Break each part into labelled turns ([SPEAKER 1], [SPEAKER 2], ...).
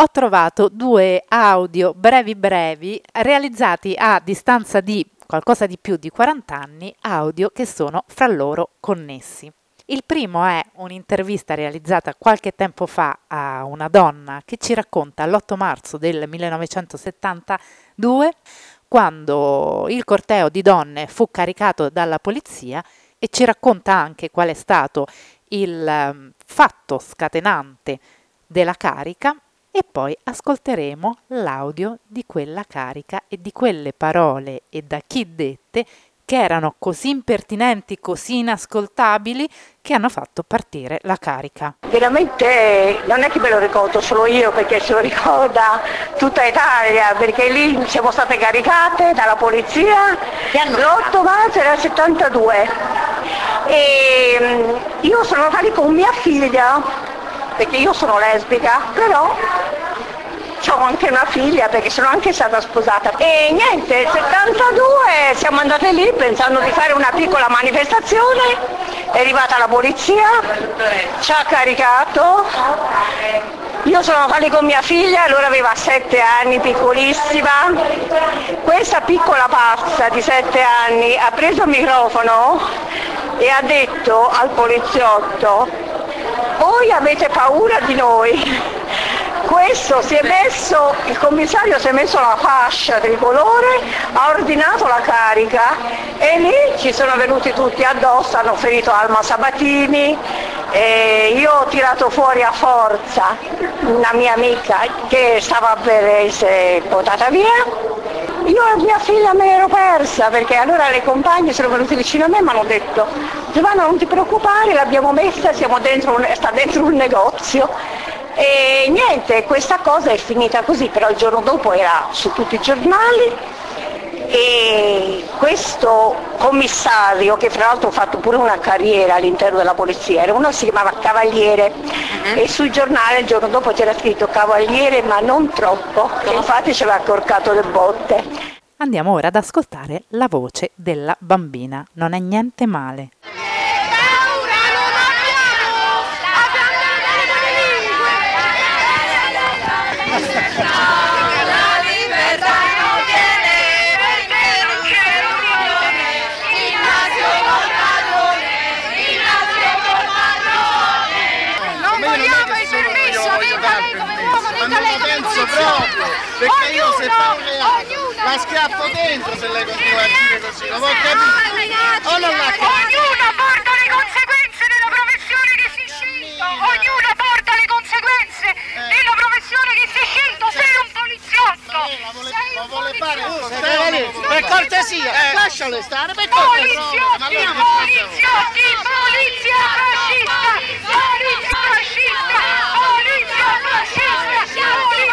[SPEAKER 1] ho trovato 2 audio brevi realizzati a distanza di qualcosa di più di 40 anni, audio che sono fra loro connessi. Il primo è un'intervista realizzata qualche tempo fa a una donna che ci racconta l'8 marzo del 1972, quando il corteo di donne fu caricato dalla polizia, e ci racconta anche qual è stato il fatto scatenante della carica, e poi ascolteremo l'audio di quella carica e di quelle parole e da chi dette, che erano così impertinenti, così inascoltabili, che hanno fatto partire la carica.
[SPEAKER 2] Veramente non è che me lo ricordo solo io, perché se lo ricorda tutta Italia, perché lì siamo state caricate dalla polizia l'8 marzo del 72 e io sono stata lì con mia figlia, perché io sono lesbica, però ho anche una figlia perché sono anche stata sposata. E niente, nel 72 siamo andate lì pensando di fare una piccola manifestazione, è arrivata la polizia, ci ha caricato, io sono andata lì con mia figlia, allora aveva 7 anni, piccolissima. Questa piccola pazza di 7 anni ha preso il microfono e ha detto al poliziotto: voi avete paura di noi. Questo il commissario si è messo la fascia tricolore, ha ordinato la carica e lì ci sono venuti tutti addosso, hanno ferito Alma Sabatini, e io ho tirato fuori a forza una mia amica che stava per essere portata via. Io e mia figlia me l'ero persa, perché allora le compagne sono venute vicino a me e mi hanno detto: Giovanna, non ti preoccupare, l'abbiamo messa, sta dentro un negozio. E niente, questa cosa è finita così, però il giorno dopo era su tutti i giornali e questo commissario, che fra l'altro ha fatto pure una carriera all'interno della polizia, era uno che si chiamava Cavaliere, e sui giornali il giorno dopo c'era scritto Cavaliere ma non troppo, e infatti ci aveva accorcato le botte.
[SPEAKER 1] Andiamo ora ad ascoltare la voce della bambina. Non è niente male.
[SPEAKER 3] Proprio, perché io se fa un reato la schiaffo dentro se lei continua a dire così, non ho capito.
[SPEAKER 4] Ognuno porta le conseguenze della professione che si è scelto, ognuno porta le conseguenze della professione che si è scelto. Sei un poliziotto,
[SPEAKER 3] lo vuole fare per cortesia, lasciale stare, per cortesia.
[SPEAKER 4] Poliziotti, polizia fascista, polizia fascista, polizia fascista,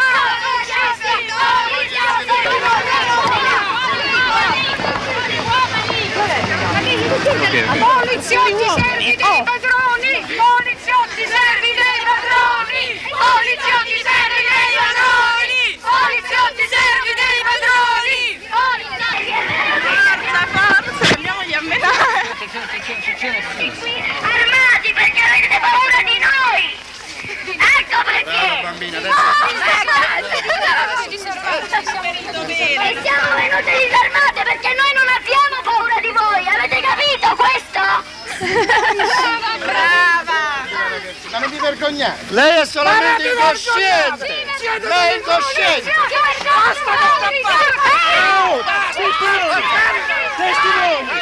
[SPEAKER 4] poliziotti servi dei padroni, poliziotti servi dei padroni, poliziotti servi dei padroni, poliziotti servi dei padroni, andiamogli a metà. Armati perché avete paura di noi, ecco perché.
[SPEAKER 3] Bambina,
[SPEAKER 4] e siamo venute disarmate perché noi non abbiamo paura di voi, avete capito questo?
[SPEAKER 3] Brava! Ma non vi vergognate? Lei è solamente incosciente! Lei è incosciente!
[SPEAKER 4] Basta
[SPEAKER 3] testimoni!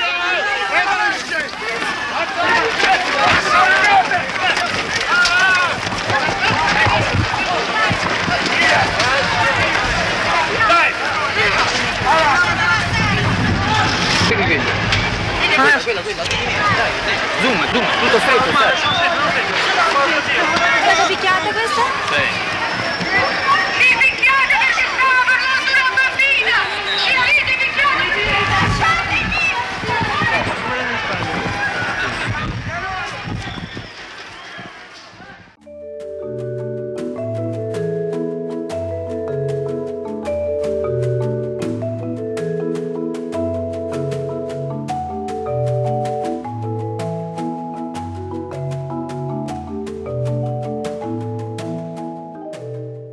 [SPEAKER 5] Zoom, tutto stretto.